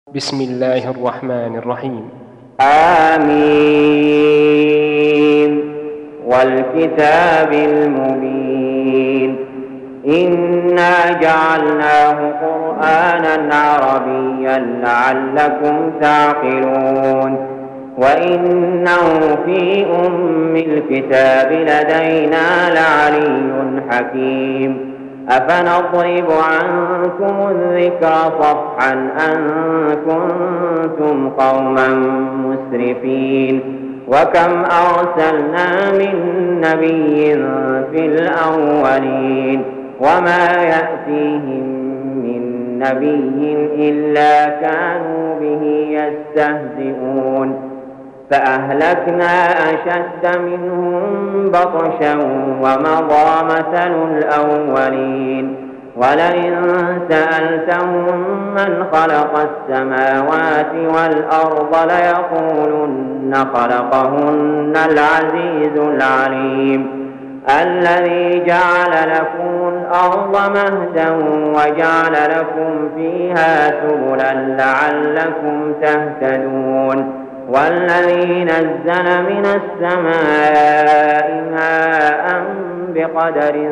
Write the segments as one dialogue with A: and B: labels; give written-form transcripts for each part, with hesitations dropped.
A: بسم الله الرحمن الرحيم.
B: آمين والكتاب المبين إنا جعلناه قرآنا عربيا لعلكم تعقلون وإنه في أم الكتاب لدينا لعلي حكيم أفنضرب عنكم الذكر صفحا أن كنتم قوما مسرفين وكم أرسلنا من نبي في الأولين وما يأتيهم من نبي إلا كانوا به يستهزئون فأهلكنا أشد منهم بطشا ومضى مثل الأولين ولئن سألتهم من خلق السماوات والأرض ليقولن خلقهن العزيز العليم الذي جعل لكم الأرض مهدا وجعل لكم فيها سبلا لعلكم تهتدون والذي نزل من السماء ماء بقدر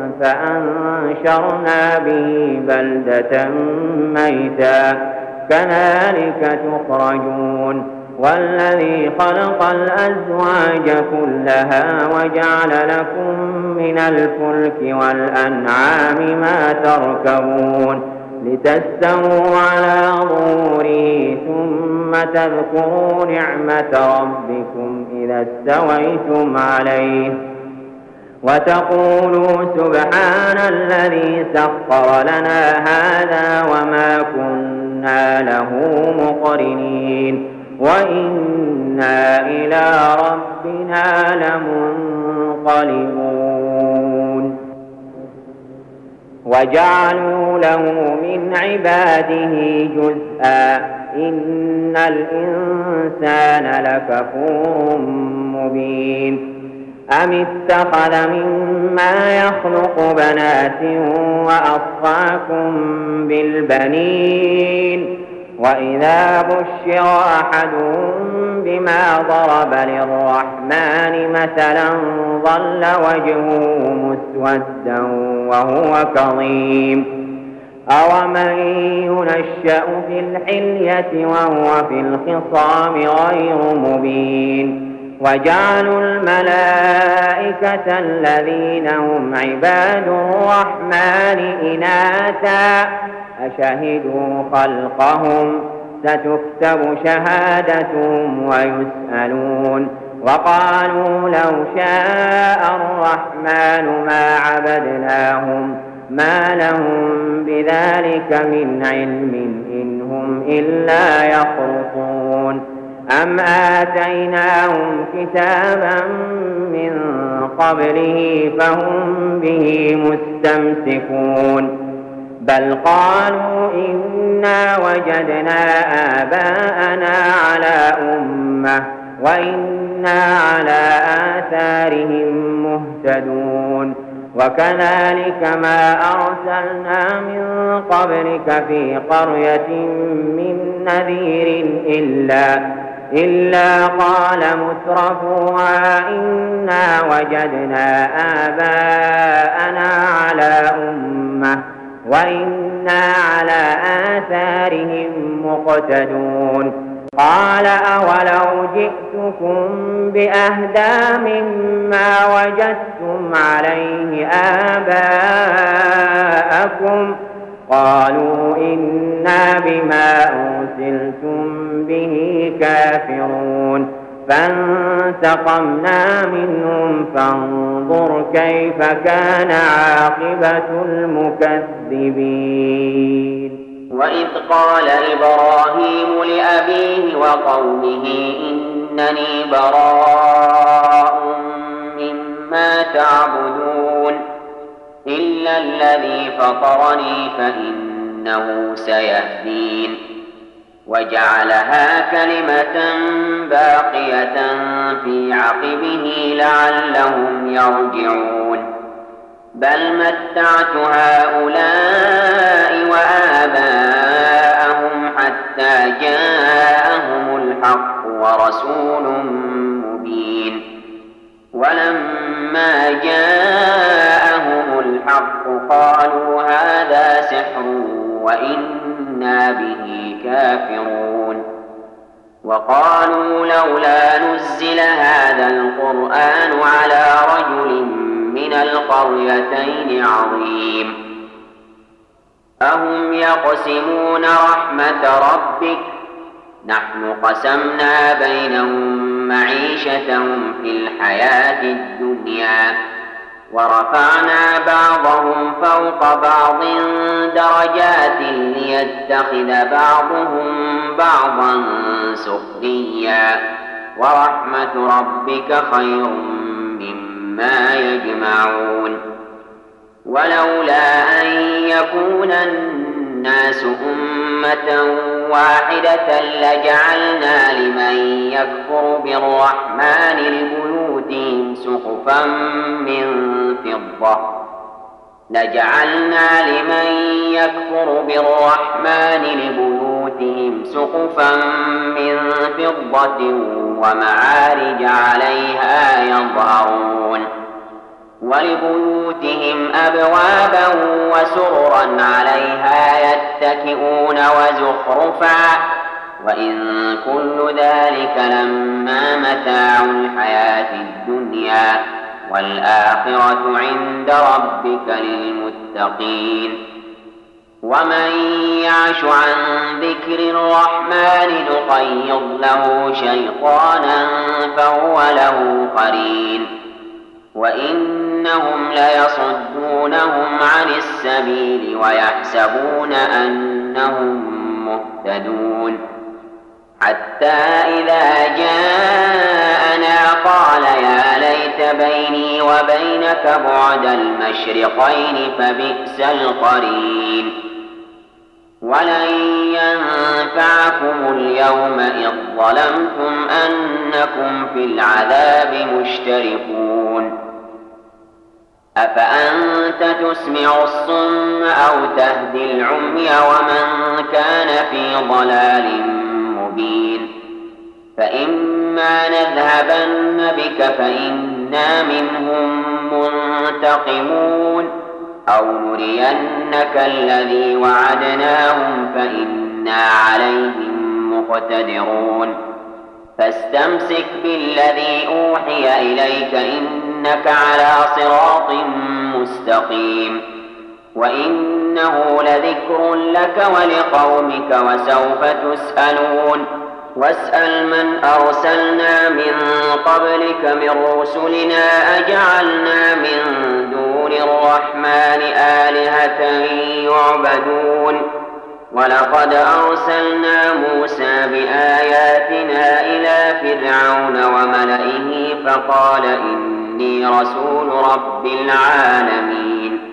B: فأنشرنا به بلدة ميتا كذلك تخرجون والذي خلق الأزواج كلها وجعل لكم من الفلك والأنعام ما تركبون لتستووا على ظهوره ثم تذكروا نعمة ربكم إذا استويتم عليه وتقولوا سبحان الذي سخر لنا هذا وما كنا له مقرنين وإنا إلى ربنا لمنقلبون وجعلوا له من عباده جزءا إن الإنسان لكفور مبين أم اتخذ مما يخلق بنات وأصفاكم بالبنين وإذا بشر أحدهم بما ضرب للرحمن مثلا ظل وجهه مسودا وهو كظيم أومن ينشأ في الحلية وهو في الخصام غير مبين وجعلوا الملائكة الذين هم عباد الرحمن إناثا أشهدوا خلقهم ستكتب شهادتهم ويسألون وقالوا لو شاء الرحمن ما عبدناهم ما لهم بذلك من علم إن هم إلا يخرصون أم آتيناهم كتابا من قبله فهم به مستمسكون بل قالوا إنا وجدنا آباءنا على أمة وإنا على آثارهم مهتدون وكذلك ما أرسلنا من قبلك في قرية من نذير إلا قال مترفوها إنا وجدنا آباءنا على أمة وإنا على آثارهم مقتدون قال أولو جئتكم بأهدى مما وجدتم عليه آباءكم قالوا إنا بما أرسلتم به كافرون فانتقمنا منهم فانظر كيف كان عاقبة المكذبين وإذ قال إبراهيم لأبيه وقومه إنني براء مما تعبدون إلا الذي فطرني فإنه سيهدين وجعلها كلمة باقية في عقبه لعلهم يرجعون بل متعت هؤلاء وآباءهم حتى حتى جاءهم الحق ورسول مبين. ولما جاءهم الحق قالوا هذا سحر وإنا به كافرون. وقالوا لولا نزل هذا القرآن على رجل من القريتين عظيم. أهم يقسمون رحمة ربك نحن قسمنا بينهم معيشتهم في الحياة الدنيا ورفعنا بعضهم فوق بعض درجات ليتخذ بعضهم بعضا سخريا ورحمة ربك خير مما يجمعون. ولولا أن يكون الناس أمة واحدة لجعلنا لمن يكفر بالرحمن لبيوتهم سقفا من فضة ومعارج عليها يظهرون. ولبيوتهم أبوابا وسررا عليها يتكئون وزخرفا وإن كل ذلك لما متاع الحياة الدنيا والآخرة عند ربك للمتقين. ومن يعش عن ذكر الرحمن نقيض له شيطانا فهو له قرين وإنهم ليصدونهم عن السبيل ويحسبون أنهم مهتدون. حتى إذا جاءنا قال يا ليت بيني وبينك بعد المشرقين فبئس القرين. ولن ينفعكم اليوم إذ ظلمتم أنكم في العذاب مشتركون. أفأنت تسمع الصم أو تهدي العمي ومن كان في ضلال مبين. فإما نذهبن بك فإنا منهم منتقمون أو نرينك الذي وعدناهم فإنا عليهم مقتدرون. فاستمسك بالذي أوحي إليك إنك على صراط مستقيم. وإنه لذكر لك ولقومك وسوف تسألون. واسأل من أرسلنا من قبلك من رسلنا أجعلنا من دون الرحمن آلهة يعبدون. ولقد أرسلنا موسى بآياتنا إلى فرعون وملئه فقال إني رسول رب العالمين.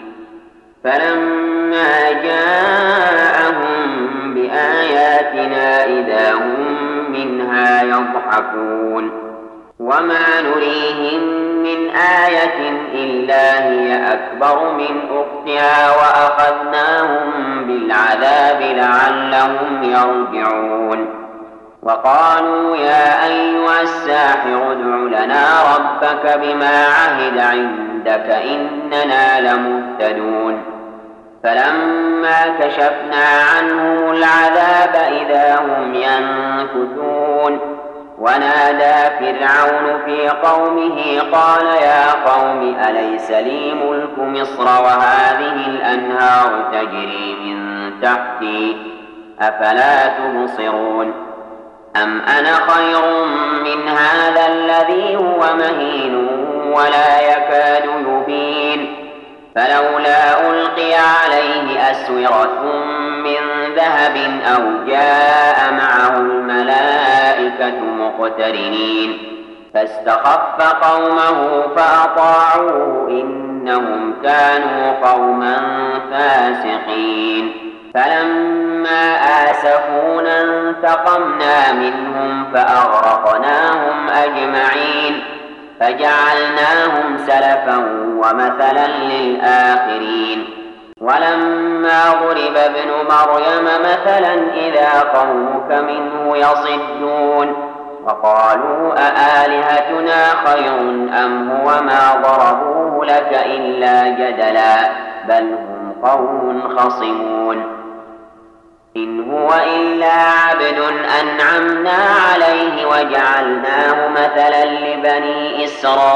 B: فلما جاءهم بآياتنا إذا هم منها يضحكون. وما نريهم من آية إلا هي أكبر من أختها وأخذناهم بالعذاب لعلهم يرجعون. وقالوا يا أيها الساحر ادع لنا ربك بما عهد عندك إننا لمهتدون. فلما كشفنا عنهم العذاب إذا هم ينكثون. ونادى فرعون في قومه قال يا قوم أليس لي ملك مصر وهذه الأنهار تجري من تحتي أفلا تبصرون. أم أنا خير من هذا الذي هو مهين ولا يكاد يبين. فلولا ألقي عليه أسورة من ذهب أو جاء معه الملائكة مقترنين. فاستخف قومه فأطاعوه إنهم كانوا قوما فاسقين. فلما آسفونا انتقمنا منهم فأغرقناهم أجمعين. فجعلناهم سلفا ومثلا للآخرين. ولما ضرب ابن مريم مثلا إذا قومك منه يصدون وقالوا أآلهتنا خير أم هو ما ضربوه لك إلا جدلا بل هم قوم خصمون إن هو إلا عبد أنعمنا عليه وجعلناه مثلا لبني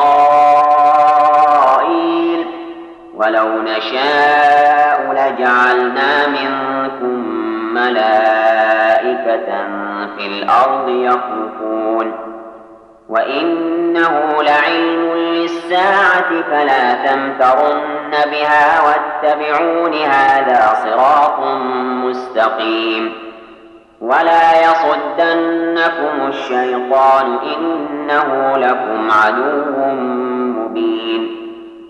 B: إسرائيل ولو نشاء لجعلنا منكم ملائكة في الأرض يخلفون وإنه لعلم للساعة فلا تمترن بها واتبعون هذا صراط مستقيم ولا يصدنكم الشيطان إنه لكم عدو مبين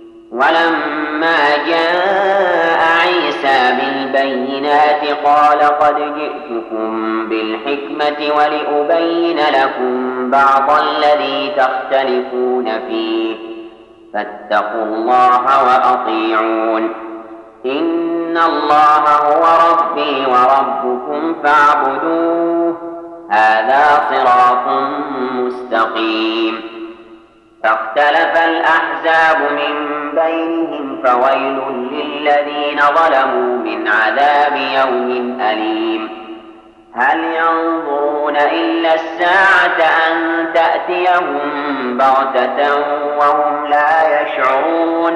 B: ولما جاء عيسى بالبينات قال قد جئتكم بالحكمة ولأبين لكم بعض الذي تختلفون فيه فاتقوا الله وأطيعون إن الله هو ربي وربكم فاعبدوه هذا صراط مستقيم فاختلف الأحزاب من بينهم فويل للذين ظلموا من عذاب يوم أليم هل ينظرون إلا الساعة أن تأتيهم بغتة وهم لا يشعرون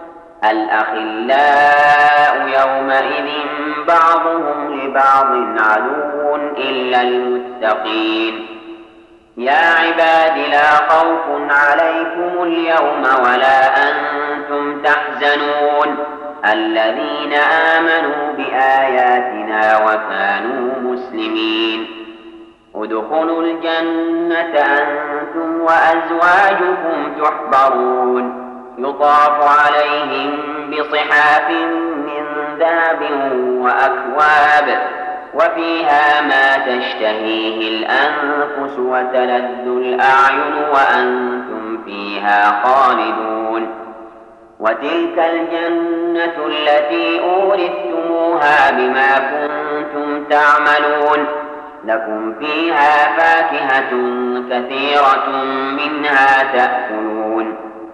B: الأخلاء يومئذ بعضهم لبعض عدو إلا المتقين يا عباد لا خوف عليكم اليوم ولا أنتم تحزنون الذين آمنوا بآياتنا وكانوا مسلمين ادخلوا الجنة أنتم وأزواجكم تحبرون يطاف عليهم بصحاف من ذهب وأكواب وفيها ما تشتهيه الأنفس وتلذ الأعين وأنتم فيها خالدون وتلك الجنة التي أورثتموها بما كنتم تعملون لكم فيها فاكهة كثيرة منها تأكلون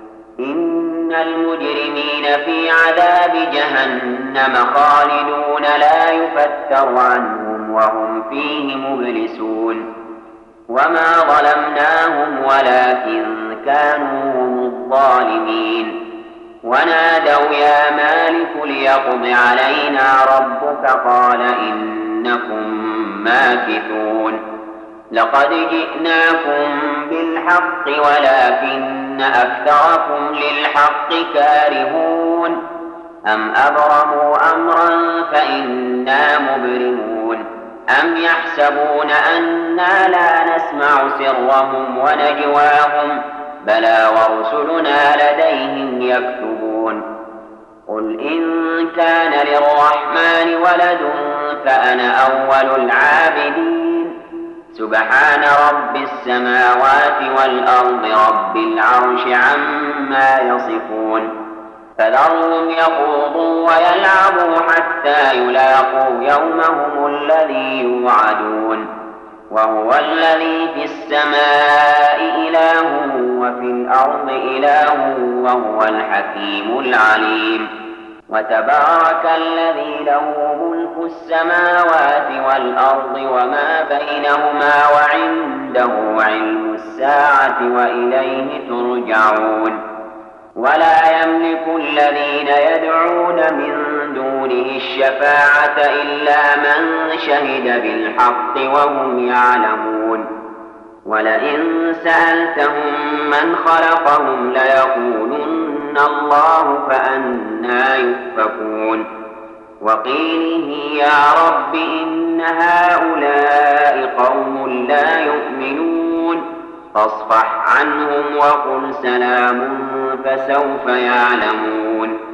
B: إن المجرمين في عذاب جهنم خالدون لا يفتر عنهم وهم فيه مبلسون وما ظلمناهم ولكن كانوا هم الظالمين ونادوا يا مالك ليقض علينا ربك قال إنكم ماكثون لقد جئناكم بالحق ولكن أكثركم للحق كارهون أم أبرموا أمرا فإنا مبرمون أم يحسبون أنا لا نسمع سرهم ونجواهم بلى ورسلنا لديهم يكتبون قل إن كان للرحمن ولد فأنا أول العابدين سبحان رب السماوات والأرض رب العرش عما يصفون فذرهم يخوضوا ويلعبوا حتى يلاقوا يومهم الذي يوعدون وهو الذي في السماء إله وفي الأرض إله وهو الحكيم العليم وتبارك الذي له ملك السماوات والأرض وما بينهما وعنده علم الساعة وإليه ترجعون ولا يملك الذين يدعون من دونه الشفاعة إلا من شهد بالحق وهم يعلمون ولئن سألتهم من خلقهم ليقولن الله فأنى يؤفكون وقيله يا رب إن هؤلاء قوم لا يؤمنون فاصفح عنهم وقل سلام فسوف يعلمون